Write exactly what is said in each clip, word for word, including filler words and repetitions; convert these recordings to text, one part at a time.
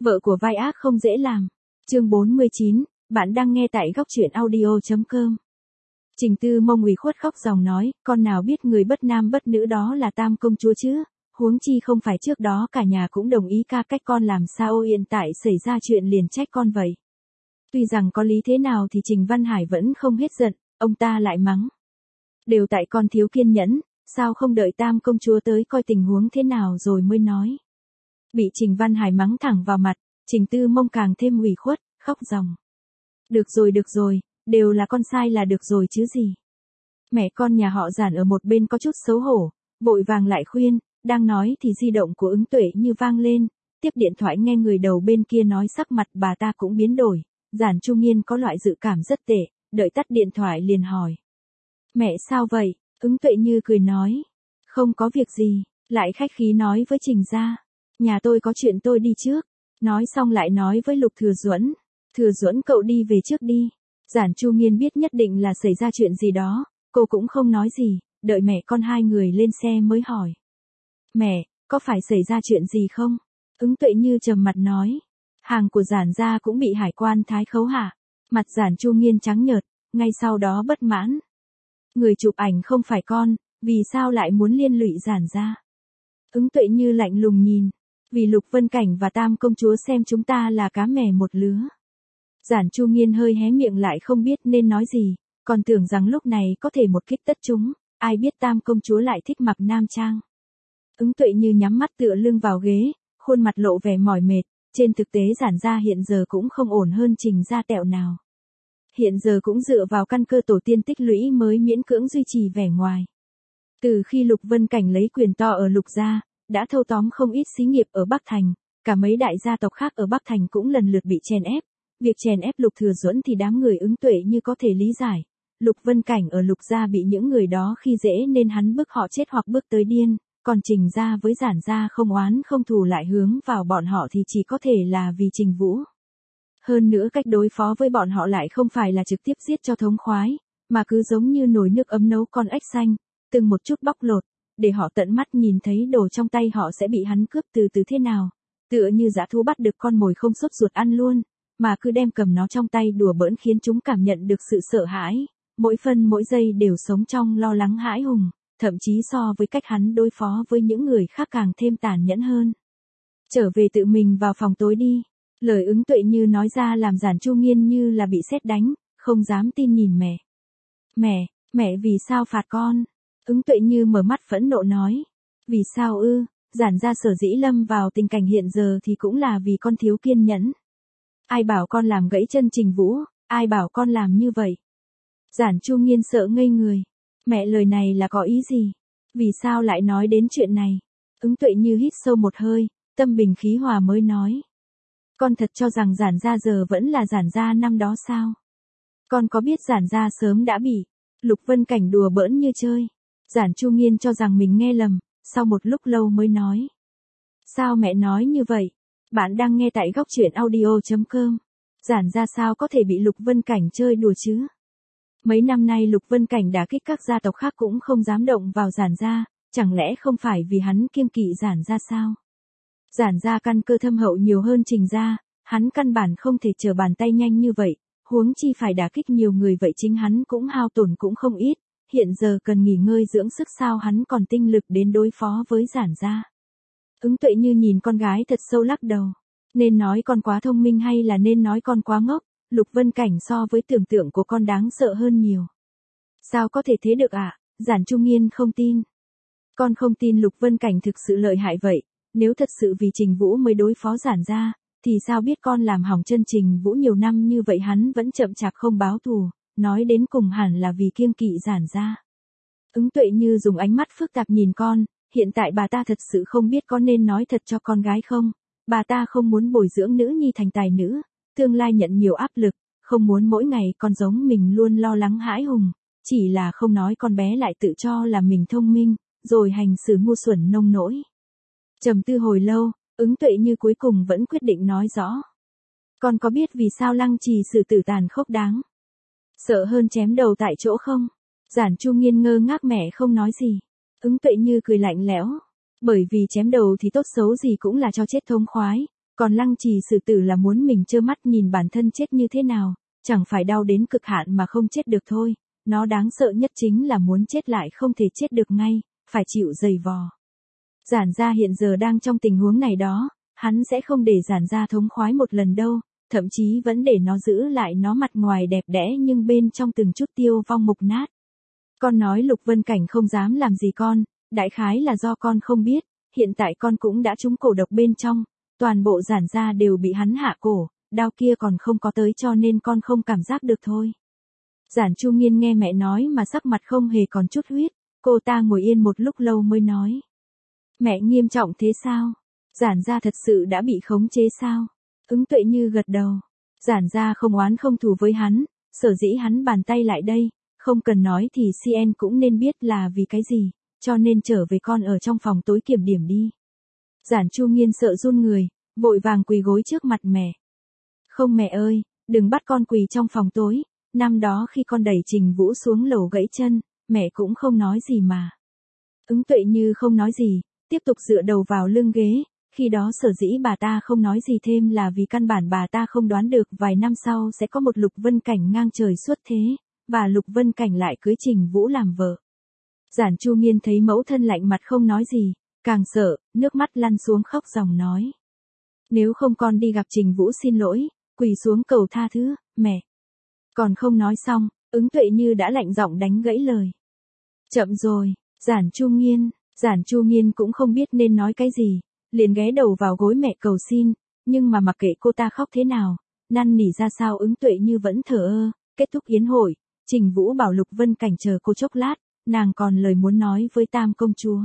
Vợ của vai ác không dễ làm. Chương bốn mươi chín, bạn đang nghe tại góc truyện audio chấm com. Trình Tư Mông ủy khuất khóc ròng nói, con nào biết người bất nam bất nữ đó là Tam công chúa chứ, huống chi không phải trước đó cả nhà cũng đồng ý ca cách con làm sao hiện tại xảy ra chuyện liền trách con vậy. Tuy rằng có lý thế nào thì Trình Văn Hải vẫn không hết giận, ông ta lại mắng. Đều tại con thiếu kiên nhẫn, sao không đợi Tam công chúa tới coi tình huống thế nào rồi mới nói. Bị Trình Văn Hải mắng thẳng vào mặt, Trình Tư Mông càng thêm ủy khuất, khóc ròng. Được rồi được rồi, đều là con sai là được rồi chứ gì. Mẹ con nhà họ Giản ở một bên có chút xấu hổ, vội vàng lại khuyên, đang nói thì di động của Ứng Tuệ Như vang lên, tiếp điện thoại nghe người đầu bên kia nói sắc mặt bà ta cũng biến đổi, Giản Chu Nghiên có loại dự cảm rất tệ, đợi tắt điện thoại liền hỏi. Mẹ sao vậy? Ứng Tuệ Như cười nói. Không có việc gì, lại khách khí nói với Trình gia. Nhà tôi có chuyện tôi đi trước. Nói xong lại nói với Lục Thừa Duẫn. Thừa Duẫn cậu đi về trước đi. Giản Chu Nghiên biết nhất định là xảy ra chuyện gì đó, cô cũng không nói gì, đợi mẹ con hai người lên xe mới hỏi. Mẹ, có phải xảy ra chuyện gì không? Ứng Tuệ Như trầm mặt nói. Hàng của Giản gia cũng bị hải quan thái khấu hạ. Mặt Giản Chu Nghiên trắng nhợt, ngay sau đó bất mãn. Người chụp ảnh không phải con, vì sao lại muốn liên lụy Giản gia? Ứng Tuệ Như lạnh lùng nhìn. Vì Lục Vân Cảnh và Tam công chúa xem chúng ta là cá mè một lứa. Giản Chu Nghiên hơi hé miệng lại không biết nên nói gì, còn tưởng rằng lúc này có thể một kích tất chúng, ai biết Tam công chúa lại thích mặc nam trang. Ứng Tuệ Như nhắm mắt tựa lưng vào ghế, khuôn mặt lộ vẻ mỏi mệt, trên thực tế Giản gia hiện giờ cũng không ổn hơn Trình gia tẹo nào. Hiện giờ cũng dựa vào căn cơ tổ tiên tích lũy mới miễn cưỡng duy trì vẻ ngoài. Từ khi Lục Vân Cảnh lấy quyền to ở Lục gia, đã thâu tóm không ít xí nghiệp ở Bắc Thành, cả mấy đại gia tộc khác ở Bắc Thành cũng lần lượt bị chèn ép. Việc chèn ép Lục Thừa Duẫn thì đám người Ứng Tuệ Như có thể lý giải. Lục Vân Cảnh ở Lục gia bị những người đó khi dễ nên hắn bức họ chết hoặc bước tới điên, còn Trình gia với Giản gia không oán không thù lại hướng vào bọn họ thì chỉ có thể là vì Trình Vũ. Hơn nữa cách đối phó với bọn họ lại không phải là trực tiếp giết cho thống khoái, mà cứ giống như nồi nước ấm nấu con ếch xanh, từng một chút bóc lột, để họ tận mắt nhìn thấy đồ trong tay họ sẽ bị hắn cướp từ từ thế nào, tựa như dã thú bắt được con mồi không sốt ruột ăn luôn, mà cứ đem cầm nó trong tay đùa bỡn khiến chúng cảm nhận được sự sợ hãi, mỗi phân mỗi giây đều sống trong lo lắng hãi hùng, thậm chí so với cách hắn đối phó với những người khác càng thêm tàn nhẫn hơn. Trở về tự mình vào phòng tối đi. Lời Ứng Tuệ Như nói ra làm Giản Chu Nghiên như là bị sét đánh, không dám tin nhìn mẹ. Mẹ, mẹ vì sao phạt con? Ứng Tuệ Như mở mắt phẫn nộ nói. Vì sao ư? Giản gia sở dĩ lâm vào tình cảnh hiện giờ thì cũng là vì con thiếu kiên nhẫn. Ai bảo con làm gãy chân Trình Vũ, ai bảo con làm như vậy? Giản Chu Nghiên sợ ngây người. Mẹ lời này là có ý gì? Vì sao lại nói đến chuyện này? Ứng Tuệ Như hít sâu một hơi, tâm bình khí hòa mới nói. Con thật cho rằng Giản gia giờ vẫn là Giản gia năm đó sao? Con có biết Giản gia sớm đã bị Lục Vân Cảnh đùa bỡn như chơi? Giản Chu Nghiên cho rằng mình nghe lầm, sau một lúc lâu mới nói. Sao mẹ nói như vậy? Bạn đang nghe tại góc truyện audio chấm com. Giản gia sao có thể bị Lục Vân Cảnh chơi đùa chứ? Mấy năm nay Lục Vân Cảnh đả kích các gia tộc khác cũng không dám động vào Giản gia, chẳng lẽ không phải vì hắn kiêng kỵ Giản gia sao? Giản gia căn cơ thâm hậu nhiều hơn Trình gia, hắn căn bản không thể trở bàn tay nhanh như vậy, huống chi phải đả kích nhiều người vậy chính hắn cũng hao tổn cũng không ít, hiện giờ cần nghỉ ngơi dưỡng sức sao hắn còn tinh lực đến đối phó với Giản gia. Ứng Tuệ Như nhìn con gái thật sâu lắc đầu, nên nói con quá thông minh hay là nên nói con quá ngốc, Lục Vân Cảnh so với tưởng tượng của con đáng sợ hơn nhiều. Sao có thể thế được ạ? À? Giản Chu Nghiên không tin. Con không tin Lục Vân Cảnh thực sự lợi hại vậy. Nếu thật sự vì Trình Vũ mới đối phó Giản gia, thì sao biết con làm hỏng chân Trình Vũ nhiều năm như vậy hắn vẫn chậm chạp không báo thù, nói đến cùng hẳn là vì kiêng kỵ Giản gia. Ứng Tuệ Như dùng ánh mắt phức tạp nhìn con, hiện tại bà ta thật sự không biết có nên nói thật cho con gái không, bà ta không muốn bồi dưỡng nữ nhi thành tài nữ, tương lai nhận nhiều áp lực, không muốn mỗi ngày con giống mình luôn lo lắng hãi hùng, chỉ là không nói con bé lại tự cho là mình thông minh, rồi hành xử ngu xuẩn nông nỗi. Trầm tư hồi lâu, Ứng Tuệ Như cuối cùng vẫn quyết định nói rõ. Con có biết vì sao Lăng Trì xử tử tàn khốc đáng sợ hơn chém đầu tại chỗ không? Giản Chu Nghiên ngơ ngác mẹ không nói gì. Ứng Tuệ Như cười lạnh lẽo. Bởi vì chém đầu thì tốt xấu gì cũng là cho chết thống khoái, Còn Lăng Trì xử tử là muốn mình trơ mắt nhìn bản thân chết như thế nào, chẳng phải đau đến cực hạn mà không chết được thôi, nó đáng sợ nhất chính là muốn chết lại không thể chết được ngay, phải chịu giày vò. Giản gia hiện giờ đang trong tình huống này đó, hắn sẽ không để giản gia thống khoái một lần đâu, thậm chí vẫn để nó giữ lại nó mặt ngoài đẹp đẽ nhưng bên trong từng chút tiêu vong mục nát. Con nói Lục Vân Cảnh không dám làm gì con, đại khái là do con không biết, hiện tại con cũng đã trúng cổ độc bên trong, toàn bộ giản gia đều bị hắn hạ cổ, đao kia còn không có tới cho nên con không cảm giác được thôi. Giản Chu Nghiên nghe mẹ nói mà sắc mặt không hề còn chút huyết, cô ta ngồi yên một lúc lâu mới nói. Mẹ nghiêm trọng thế sao? Giản gia thật sự đã bị khống chế sao? Ứng Tuệ Như gật đầu. Giản gia không oán không thù với hắn, sở dĩ hắn bàn tay lại đây, không cần nói thì xê en cũng nên biết là vì cái gì, cho nên trở về con ở trong phòng tối kiểm điểm đi. Giản Chu Nghiên sợ run người, vội vàng quỳ gối trước mặt mẹ. Không mẹ ơi, đừng bắt con quỳ trong phòng tối, năm đó khi con đẩy Trình Vũ xuống lầu gãy chân, mẹ cũng không nói gì mà. Ứng Tuệ Như không nói gì, tiếp tục dựa đầu vào lưng ghế, khi đó sở dĩ bà ta không nói gì thêm là vì căn bản bà ta không đoán được vài năm sau sẽ có một Lục Vân Cảnh ngang trời xuất thế, và Lục Vân Cảnh lại cưới Trình Vũ làm vợ. Giản Chu Nghiên thấy mẫu thân lạnh mặt không nói gì, càng sợ, nước mắt lăn xuống khóc ròng nói. Nếu không con đi gặp Trình Vũ xin lỗi, quỳ xuống cầu tha thứ, mẹ. Còn không nói xong, Ứng Tuệ Như đã lạnh giọng đánh gãy lời. Chậm rồi, Giản Chu Nghiên, Giản Chu Nghiên cũng không biết nên nói cái gì, liền ghé đầu vào gối mẹ cầu xin, nhưng mà mặc kệ cô ta khóc thế nào, năn nỉ ra sao Ứng Tuệ Như vẫn thờ ơ. Kết thúc yến hội, Trình Vũ bảo Lục Vân Cảnh chờ cô chốc lát, nàng còn lời muốn nói với Tam công chúa.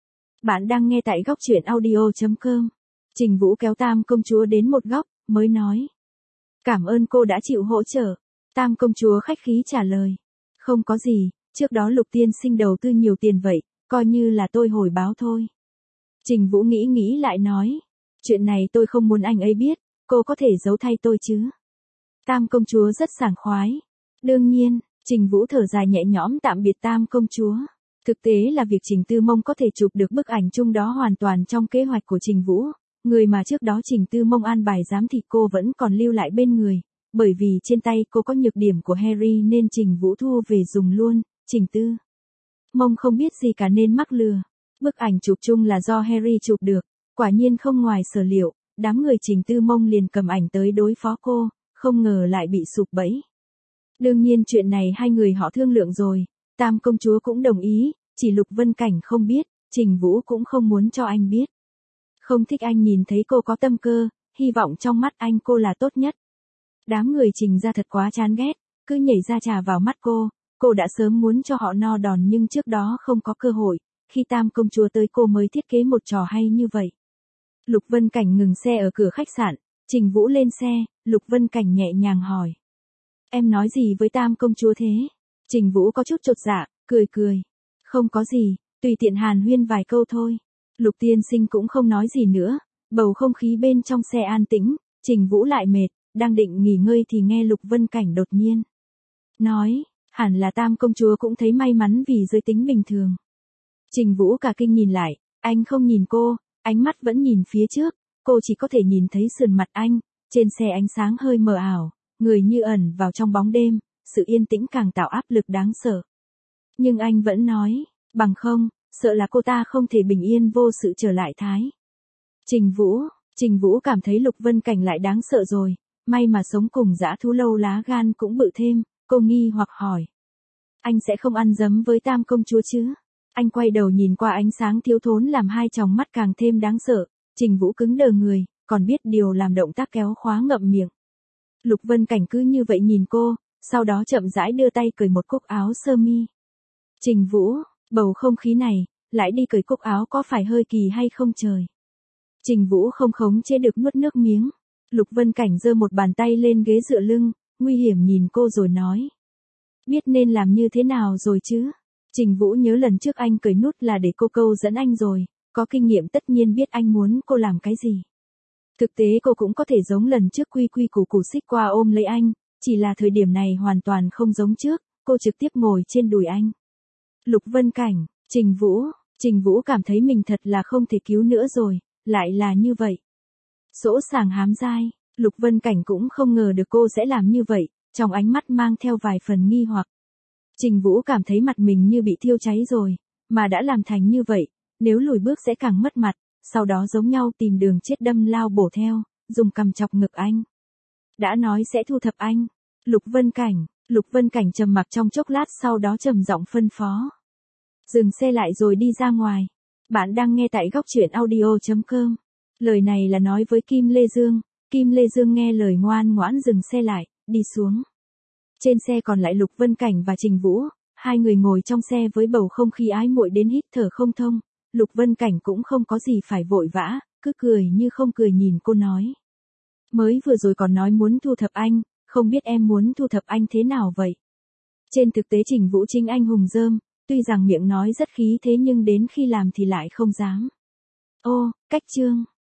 Bạn đang nghe tại góc truyện audio chấm com. Trình Vũ kéo Tam công chúa đến một góc, mới nói. Cảm ơn cô đã chịu hỗ trợ. Tam công chúa khách khí trả lời. Không có gì, trước đó Lục tiên sinh đầu tư nhiều tiền vậy, coi như là tôi hồi báo thôi. Trình Vũ nghĩ nghĩ lại nói. Chuyện này tôi không muốn anh ấy biết, cô có thể giấu thay tôi chứ. Tam công chúa rất sảng khoái. Đương nhiên, Trình Vũ thở dài nhẹ nhõm tạm biệt Tam công chúa. Thực tế là việc Trình Tư Mông có thể chụp được bức ảnh chung đó hoàn toàn trong kế hoạch của Trình Vũ, người mà trước đó Trình Tư Mông an bài giám thị cô vẫn còn lưu lại bên người, bởi vì trên tay cô có nhược điểm của Harry nên Trình Vũ thu về dùng luôn. Trình Tư Mông không biết gì cả nên mắc lừa. Bức ảnh chụp chung là do Harry chụp được, quả nhiên không ngoài sở liệu, đám người Trình Tư Mông liền cầm ảnh tới đối phó cô, không ngờ lại bị sụp bẫy. Đương nhiên chuyện này hai người họ thương lượng rồi, Tam công chúa cũng đồng ý, chỉ Lục Vân Cảnh không biết, Trình Vũ cũng không muốn cho anh biết. Không thích anh nhìn thấy cô có tâm cơ, hy vọng trong mắt anh cô là tốt nhất. Đám người Trình ra thật quá chán ghét, cứ nhảy ra trà vào mắt cô, cô đã sớm muốn cho họ no đòn nhưng trước đó không có cơ hội, khi Tam công chúa tới cô mới thiết kế một trò hay như vậy. Lục Vân Cảnh ngừng xe ở cửa khách sạn, Trình Vũ lên xe, Lục Vân Cảnh nhẹ nhàng hỏi. Em nói gì với Tam công chúa thế? Trình Vũ có chút chột dạ, cười cười. Không có gì, tùy tiện hàn huyên vài câu thôi. Lục tiên sinh cũng không nói gì nữa, bầu không khí bên trong xe an tĩnh, Trình Vũ lại mệt, đang định nghỉ ngơi thì nghe Lục Vân Cảnh đột nhiên nói, hẳn là Tam công chúa cũng thấy may mắn vì giới tính bình thường. Trình Vũ cả kinh nhìn lại, anh không nhìn cô, ánh mắt vẫn nhìn phía trước, cô chỉ có thể nhìn thấy sườn mặt anh, trên xe ánh sáng hơi mờ ảo, người như ẩn vào trong bóng đêm, sự yên tĩnh càng tạo áp lực đáng sợ. Nhưng anh vẫn nói, bằng không, sợ là cô ta không thể bình yên vô sự trở lại Thái. Trình Vũ, Trình Vũ cảm thấy Lục Vân Cảnh lại đáng sợ rồi, may mà sống cùng dã thú lâu lá gan cũng bự thêm, cô nghi hoặc hỏi. Anh sẽ không ăn dấm với Tam công chúa chứ? Anh quay đầu nhìn qua ánh sáng thiếu thốn làm hai tròng mắt càng thêm đáng sợ, Trình Vũ cứng đờ người, còn biết điều làm động tác kéo khóa ngậm miệng. Lục Vân Cảnh cứ như vậy nhìn cô, sau đó chậm rãi đưa tay cởi một cúc áo sơ mi. Trình Vũ, bầu không khí này, lại đi cởi cúc áo có phải hơi kỳ hay không trời? Trình Vũ không khống chế được nuốt nước miếng. Lục Vân Cảnh giơ một bàn tay lên ghế dựa lưng, nguy hiểm nhìn cô rồi nói. Biết nên làm như thế nào rồi chứ? Trình Vũ nhớ lần trước anh cởi nút là để cô câu dẫn anh rồi, có kinh nghiệm tất nhiên biết anh muốn cô làm cái gì. Thực tế cô cũng có thể giống lần trước quy quy củ củ xích qua ôm lấy anh, chỉ là thời điểm này hoàn toàn không giống trước, cô trực tiếp ngồi trên đùi anh. Lục Vân Cảnh, Trình Vũ, Trình Vũ cảm thấy mình thật là không thể cứu nữa rồi, lại là như vậy. Sỗ sàng hám dai, Lục Vân Cảnh cũng không ngờ được cô sẽ làm như vậy, trong ánh mắt mang theo vài phần nghi hoặc. Trình Vũ cảm thấy mặt mình như bị thiêu cháy rồi, mà đã làm thành như vậy, nếu lùi bước sẽ càng mất mặt, sau đó giống nhau tìm đường chết đâm lao bổ theo, dùng cằm chọc ngực anh. Đã nói sẽ thu thập anh. Lục Vân Cảnh, Lục Vân Cảnh trầm mặc trong chốc lát sau đó trầm giọng phân phó. Dừng xe lại rồi đi ra ngoài. Bạn đang nghe tại góc truyện audio chấm com. Lời này là nói với Kim Lê Dương. Kim Lê Dương nghe lời ngoan ngoãn dừng xe lại, đi xuống. Trên xe còn lại Lục Vân Cảnh và Trình Vũ, hai người ngồi trong xe với bầu không khí ái muội đến hít thở không thông. Lục Vân Cảnh cũng không có gì phải vội vã, cứ cười như không cười nhìn cô nói. Mới vừa rồi còn nói muốn thu thập anh, không biết em muốn thu thập anh thế nào vậy? Trên thực tế Trình Vũ chính anh hùng rơm, tuy rằng miệng nói rất khí thế nhưng đến khi làm thì lại không dám. Ô, cách chương.